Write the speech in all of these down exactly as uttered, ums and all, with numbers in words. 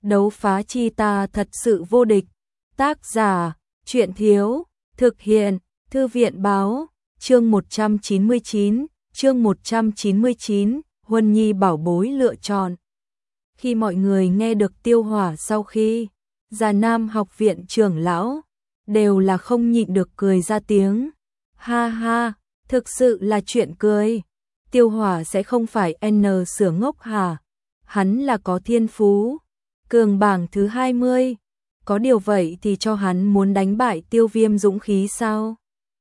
đấu phá chi ta thật sự vô địch. Tác giả, truyện thiếu, thực hiện, thư viện báo, chương một trăm chín mươi chín, chương một trăm chín mươi chín, Huân Nhi bảo bối lựa chọn. Khi mọi người nghe được Tiêu Hỏa sau khi Già Nam học viện trưởng lão, đều là không nhịn được cười ra tiếng. Ha ha, thực sự là chuyện cười. Tiêu Hỏa sẽ không phải N sửa ngốc hả? Hắn là có thiên phú, cường bảng thứ hai mươi, có điều vậy thì cho hắn muốn đánh bại Tiêu Viêm dũng khí sao?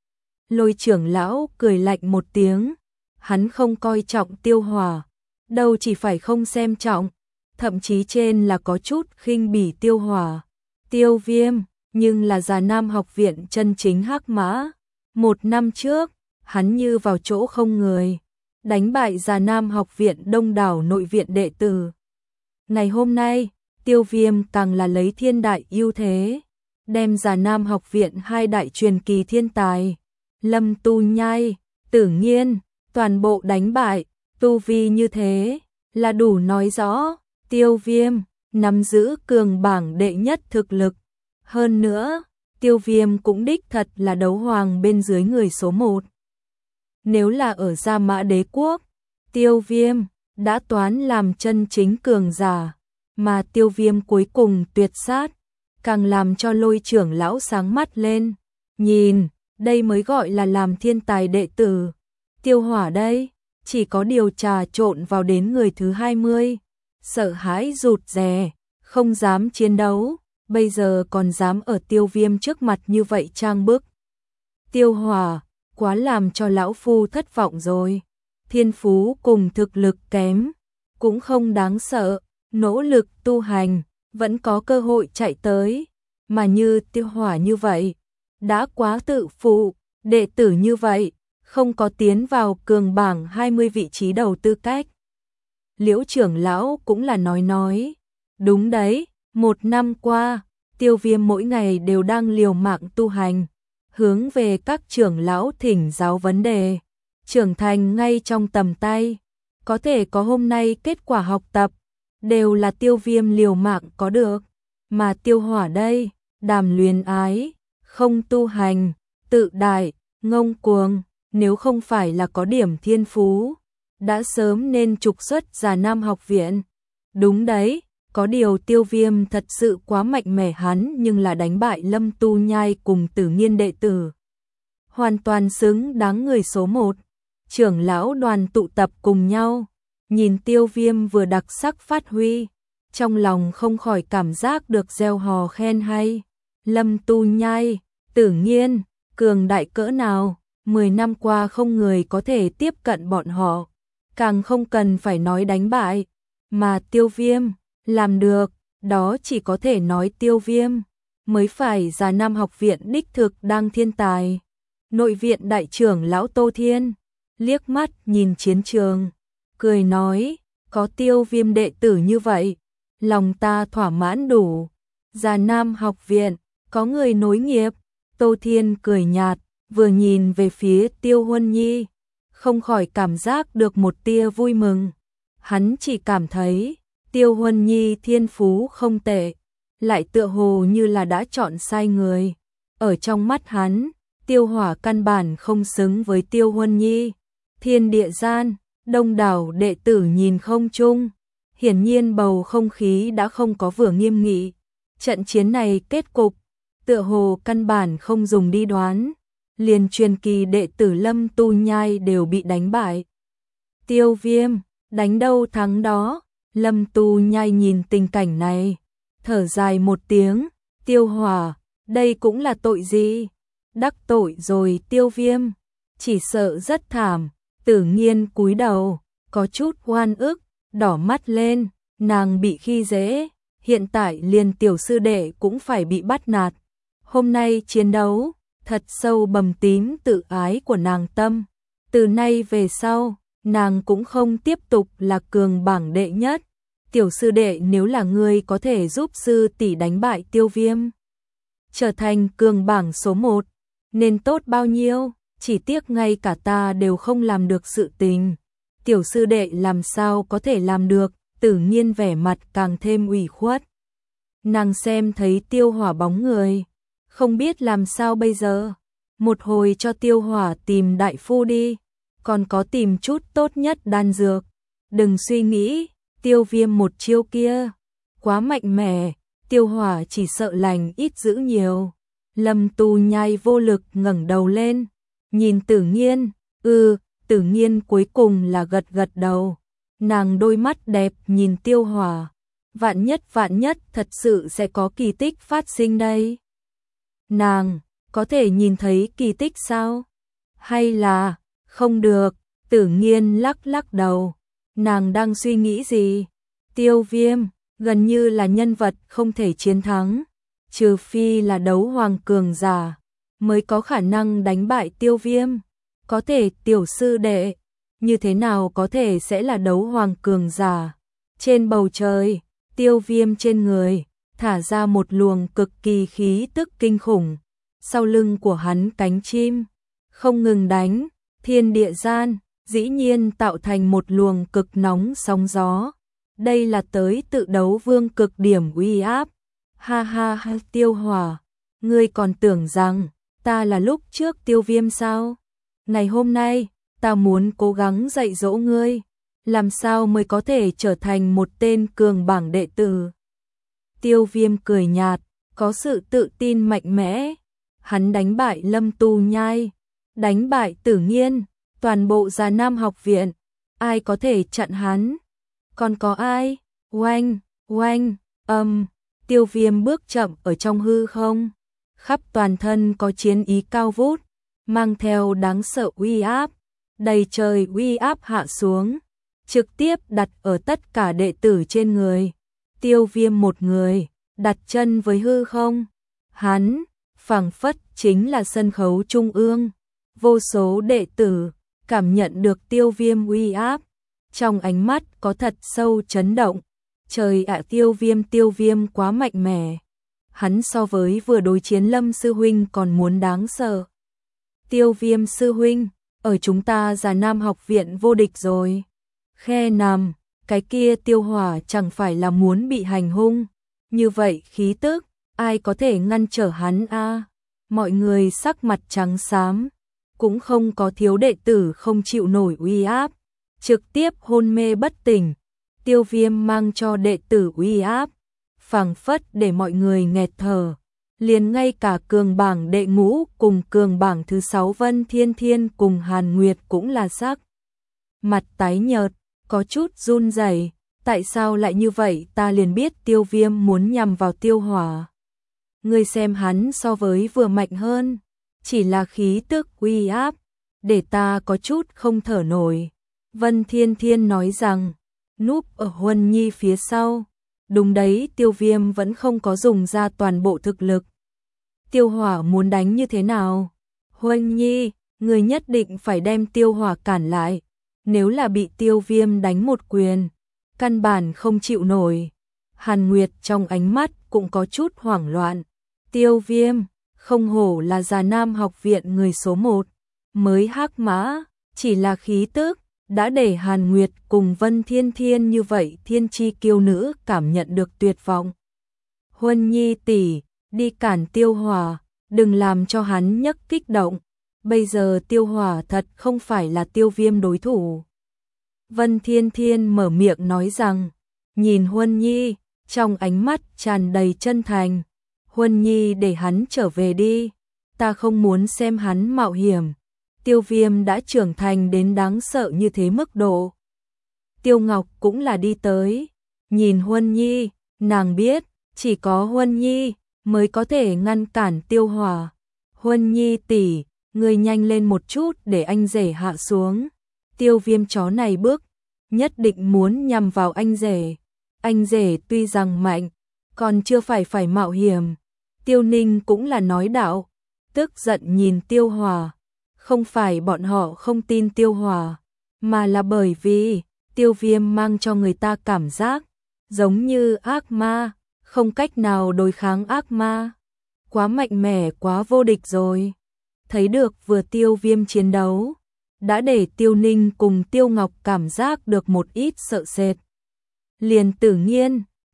Lôi trưởng lão cười lạnh một tiếng, hắn không coi trọng Tiêu Hỏa, đâu chỉ phải không xem trọng, thậm chí trên là có chút khinh bỉ Tiêu Hỏa. Tiêu Viêm, nhưng là Già Nam học viện chân chính hắc mã. Một năm trước, hắn như vào chỗ không người, đánh bại Già Nam học viện đông đảo nội viện đệ tử. Ngày hôm nay, Tiêu Viêm càng là lấy thiên đại ưu thế, đem Già Nam học viện hai đại truyền kỳ thiên tài, Lâm Tu Nhai, Tử Nghiên, toàn bộ đánh bại. Tu vi như thế là đủ nói rõ Tiêu Viêm nắm giữ cường bảng đệ nhất thực lực. Hơn nữa, Tiêu Viêm cũng đích thật là đấu hoàng bên dưới người số một. Nếu là ở Gia Mã Đế Quốc, Tiêu Viêm đã toán làm chân chính cường giả, mà Tiêu Viêm cuối cùng tuyệt sát, càng làm cho Lôi trưởng lão sáng mắt lên. Nhìn, đây mới gọi là làm thiên tài đệ tử. Tiêu Hỏa đây, chỉ có điều trà trộn vào đến người thứ hai mươi, sợ hãi rụt rè, không dám chiến đấu, bây giờ còn dám ở Tiêu Viêm trước mặt như vậy trang bức. Tiêu Hỏa, quá làm cho lão phu thất vọng rồi. Thiên phú cùng thực lực kém, cũng không đáng sợ, nỗ lực tu hành, vẫn có cơ hội chạy tới, mà như Tiêu Hỏa như vậy, đã quá tự phụ, đệ tử như vậy, không có tiến vào cường bảng hai mươi vị trí đầu tư cách. Liễu trưởng lão cũng là nói nói, đúng đấy, một năm qua, Tiêu Viêm mỗi ngày đều đang liều mạng tu hành, hướng về các trưởng lão thỉnh giáo vấn đề, trưởng thành ngay trong tầm tay, có thể có hôm nay kết quả học tập, đều là Tiêu Viêm liều mạng có được, mà Tiêu Hỏa đây, đàm luyến ái, không tu hành, tự đại, ngông cuồng, nếu không phải là có điểm thiên phú, đã sớm nên trục xuất Già Nam học viện. Đúng đấy, có điều Tiêu Viêm thật sự quá mạnh mẽ, hắn nhưng là đánh bại Lâm Tu Nhai cùng Tử Nghiên đệ tử, hoàn toàn xứng đáng người số một. Trưởng lão đoàn tụ tập cùng nhau, nhìn Tiêu Viêm vừa đặc sắc phát huy, trong lòng không khỏi cảm giác được gieo hò khen hay. Lâm Tu Nhai, Tử Nghiên, cường đại cỡ nào, mười năm qua không người có thể tiếp cận bọn họ, càng không cần phải nói đánh bại, mà Tiêu Viêm làm được, đó chỉ có thể nói Tiêu Viêm mới phải Già Nam học viện đích thực đang thiên tài. Nội viện đại trưởng lão Tô Thiên liếc mắt nhìn chiến trường, cười nói, có Tiêu Viêm đệ tử như vậy, lòng ta thỏa mãn đủ. Già Nam học viện có người nối nghiệp. Tô Thiên cười nhạt, vừa nhìn về phía Tiêu Huân Nhi, không khỏi cảm giác được một tia vui mừng. Hắn chỉ cảm thấy Tiêu Huân Nhi thiên phú không tệ, lại tựa hồ như là đã chọn sai người. Ở trong mắt hắn, Tiêu Hỏa căn bản không xứng với Tiêu Huân Nhi. Thiên địa gian, đông đảo đệ tử nhìn không chung, hiển nhiên bầu không khí đã không có vừa nghiêm nghị. Trận chiến này kết cục, tựa hồ căn bản không dùng đi đoán, liền truyền kỳ đệ tử Lâm Tu Nhai đều bị đánh bại. Tiêu Viêm, đánh đâu thắng đó. Lâm Tu Nhai nhìn tình cảnh này, thở dài một tiếng, Tiêu Hỏa, đây cũng là tội gì? Đắc tội rồi Tiêu Viêm, chỉ sợ rất thảm. Tử Nghiên cúi đầu, có chút oan ức, đỏ mắt lên, nàng bị khi dễ, hiện tại liền tiểu sư đệ cũng phải bị bắt nạt. Hôm nay chiến đấu, thật sâu bầm tím tự ái của nàng tâm. Từ nay về sau, nàng cũng không tiếp tục là cường bảng đệ nhất. Tiểu sư đệ, nếu là ngươi có thể giúp sư tỷ đánh bại Tiêu Viêm, trở thành cường bảng số một, nên tốt bao nhiêu, chỉ tiếc ngay cả ta đều không làm được sự tình. Tiểu sư đệ làm sao có thể làm được? Tử Nghiên vẻ mặt càng thêm ủy khuất. nàng xem thấy Tiêu Hỏa bóng người, không biết làm sao bây giờ. Một hồi cho Tiêu Hỏa tìm đại phu đi, còn có tìm chút tốt nhất đan dược. Đừng suy nghĩ, Tiêu Viêm một chiêu kia quá mạnh mẽ, Tiêu Hỏa chỉ sợ lành ít dữ nhiều. Lâm Tu Nhai vô lực ngẩng đầu lên, nhìn Tử Nghiên, "Ừ." Tử Nghiên cuối cùng là gật gật đầu. Nàng đôi mắt đẹp nhìn Tiêu Hỏa, vạn nhất vạn nhất thật sự sẽ có kỳ tích phát sinh đây. Nàng có thể nhìn thấy kỳ tích sao? Hay là không được? Tử Nghiên lắc lắc đầu. Nàng đang suy nghĩ gì? Tiêu Viêm gần như là nhân vật không thể chiến thắng, trừ phi là đấu hoàng cường giả mới có khả năng đánh bại Tiêu Viêm. Có thể tiểu sư đệ, như thế nào có thể sẽ là đấu hoàng cường giả? Trên bầu trời, Tiêu Viêm trên người thả ra một luồng cực kỳ khí tức kinh khủng, sau lưng của hắn cánh chim không ngừng đánh, thiên địa gian dĩ nhiên tạo thành một luồng cực nóng sóng gió. Đây là tới tự đấu vương cực điểm uy áp. Ha ha ha, Tiêu Hỏa, ngươi còn tưởng rằng ta là lúc trước Tiêu Viêm sao? Ngày hôm nay, ta muốn cố gắng dạy dỗ ngươi, làm sao mới có thể trở thành một tên cường bảng đệ tử. Tiêu Viêm cười nhạt, có sự tự tin mạnh mẽ. Hắn đánh bại Lâm Tu Nhai, đánh bại Tử Nghiên, toàn bộ Già Nam học viện, ai có thể chặn hắn? Còn có ai? Oanh, oanh, âm, Tiêu Viêm bước chậm ở trong hư không, khắp toàn thân có chiến ý cao vút, mang theo đáng sợ uy áp, đầy trời uy áp hạ xuống, trực tiếp đặt ở tất cả đệ tử trên người. Tiêu Viêm một người, đặt chân với hư không, hắn phảng phất chính là sân khấu trung ương. Vô số đệ tử cảm nhận được Tiêu Viêm uy áp, trong ánh mắt có thật sâu chấn động. Trời ạ, Tiêu Viêm Tiêu Viêm quá mạnh mẽ. Hắn so với vừa đối chiến Lâm sư huynh còn muốn đáng sợ. Tiêu Viêm sư huynh, ở chúng ta Già Nam học viện vô địch rồi. Khe nằm, cái kia Tiêu Hỏa chẳng phải là muốn bị hành hung. Như vậy khí tức, ai có thể ngăn trở hắn a? À? Mọi người sắc mặt trắng xám, cũng không có thiếu đệ tử không chịu nổi uy áp, trực tiếp hôn mê bất tỉnh. Tiêu Viêm mang cho đệ tử uy áp, phảng phất để mọi người nghẹt thở. Liền ngay cả cường bảng đệ ngũ cùng cường bảng thứ sáu Vân Thiên Thiên cùng Hàn Nguyệt cũng là sắc mặt tái nhợt, có chút run rẩy. Tại sao lại như vậy? Ta liền biết Tiêu Viêm muốn nhằm vào Tiêu Hỏa. Ngươi xem hắn so với vừa mạnh hơn, chỉ là khí tức uy áp, để ta có chút không thở nổi. Vân Thiên Thiên nói rằng, núp ở Huân Nhi phía sau. Đúng đấy, Tiêu Viêm vẫn không có dùng ra toàn bộ thực lực. Tiêu Hỏa muốn đánh như thế nào? Huân Nhi, người nhất định phải đem Tiêu Hỏa cản lại. Nếu là bị Tiêu Viêm đánh một quyền, căn bản không chịu nổi. Hàn Nguyệt trong ánh mắt cũng có chút hoảng loạn. Tiêu Viêm, không hổ là Già Nam học viện người số một, mới hắc mã, chỉ là khí tức đã để Hàn Nguyệt cùng Vân Thiên Thiên như vậy thiên chi kiêu nữ cảm nhận được tuyệt vọng. Huân Nhi tỷ, đi cản Tiêu Hỏa, đừng làm cho hắn nhấc kích động. Bây giờ Tiêu Hỏa thật không phải là Tiêu Viêm đối thủ. Vân Thiên Thiên mở miệng nói rằng, nhìn Huân Nhi, trong ánh mắt tràn đầy chân thành. Huân Nhi, để hắn trở về đi, ta không muốn xem hắn mạo hiểm. Tiêu Viêm đã trưởng thành đến đáng sợ như thế mức độ. Tiêu Ngọc cũng là đi tới, nhìn Huân Nhi, nàng biết, chỉ có Huân Nhi mới có thể ngăn cản Tiêu Hỏa. Huân Nhi tỷ, ngươi nhanh lên một chút để anh rể hạ xuống. Tiêu Viêm chó này bước, nhất định muốn nhằm vào anh rể. Anh rể tuy rằng mạnh, còn chưa phải phải mạo hiểm. Tiêu Ninh cũng là nói đạo, tức giận nhìn Tiêu Hỏa. Không phải bọn họ không tin Tiêu Hỏa, mà là bởi vì Tiêu Viêm mang cho người ta cảm giác giống như ác ma, không cách nào đối kháng ác ma. Quá mạnh mẽ, quá vô địch rồi. Thấy được vừa Tiêu Viêm chiến đấu, đã để Tiêu Ninh cùng Tiêu Ngọc cảm giác được một ít sợ sệt. Liền Tử Nghiên,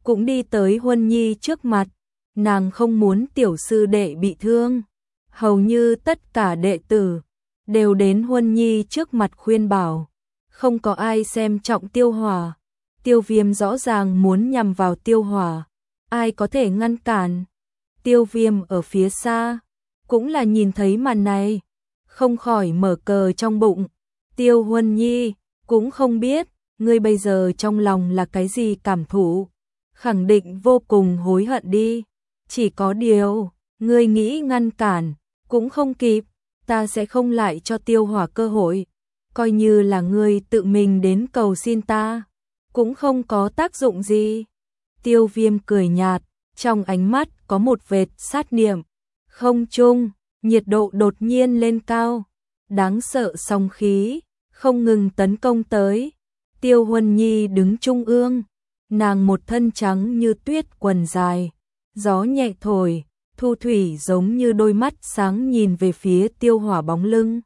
cũng đi tới Huân Nhi trước mặt, nàng không muốn tiểu sư đệ bị thương. Hầu như tất cả đệ tử đều đến Huân Nhi trước mặt khuyên bảo, không có ai xem trọng Tiêu Hỏa. Tiêu Viêm rõ ràng muốn nhằm vào Tiêu Hỏa, ai có thể ngăn cản. Tiêu Viêm ở phía xa cũng là nhìn thấy màn này, không khỏi mở cờ trong bụng. Tiêu Huân Nhi cũng không biết ngươi bây giờ trong lòng là cái gì cảm thụ, khẳng định vô cùng hối hận đi. Chỉ có điều, ngươi nghĩ ngăn cản cũng không kịp, ta sẽ không lại cho Tiêu Hỏa cơ hội, coi như là ngươi tự mình đến cầu xin ta, cũng không có tác dụng gì. Tiêu Viêm cười nhạt, trong ánh mắt có một vệt sát niệm. Không trung, nhiệt độ đột nhiên lên cao, đáng sợ sóng khí không ngừng tấn công tới. Tiêu Huân Nhi đứng trung ương, nàng một thân trắng như tuyết quần dài, gió nhẹ thổi, thu thủy giống như đôi mắt sáng nhìn về phía Tiêu Hỏa bóng lưng,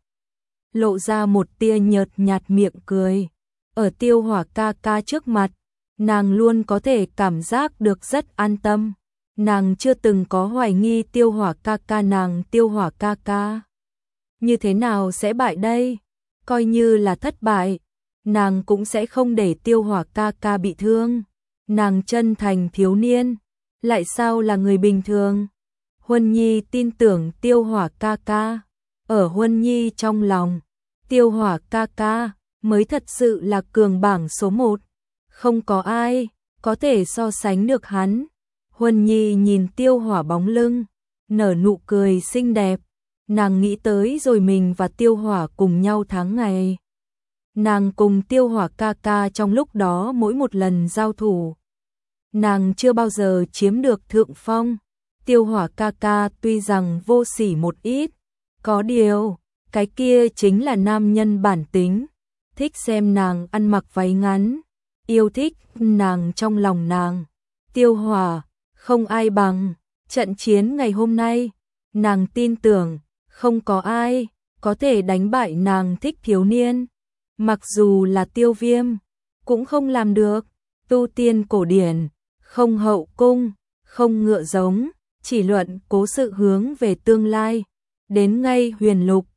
lộ ra một tia nhợt nhạt miệng cười. Ở Tiêu Hỏa ca ca trước mặt, nàng luôn có thể cảm giác được rất an tâm. Nàng chưa từng có hoài nghi Tiêu Hỏa ca ca nàng. Tiêu Hỏa ca ca như thế nào sẽ bại đây? Coi như là thất bại, nàng cũng sẽ không để Tiêu Hỏa ca ca bị thương. Nàng chân thành thiếu niên, lại sao là người bình thường? Huân Nhi tin tưởng Tiêu Hỏa ca ca. Ở Huân Nhi trong lòng, Tiêu Hỏa ca ca mới thật sự là cường bảng số một, không có ai có thể so sánh được hắn. Huân Nhi nhìn Tiêu Hỏa bóng lưng, nở nụ cười xinh đẹp. Nàng nghĩ tới rồi mình và Tiêu Hỏa cùng nhau tháng ngày. Nàng cùng Tiêu Hỏa ca ca trong lúc đó mỗi một lần giao thủ, nàng chưa bao giờ chiếm được thượng phong. Tiêu Hỏa ca ca tuy rằng vô sỉ một ít, có điều, cái kia chính là nam nhân bản tính, thích xem nàng ăn mặc váy ngắn, yêu thích nàng trong lòng nàng. Tiêu Hỏa không ai bằng. Trận chiến ngày hôm nay, nàng tin tưởng không có ai có thể đánh bại nàng thích thiếu niên. Mặc dù là Tiêu Viêm cũng không làm được. Tu tiên cổ điển, không hậu cung, không ngựa giống, chỉ luận cố sự hướng về tương lai. Đến ngay huyền lục,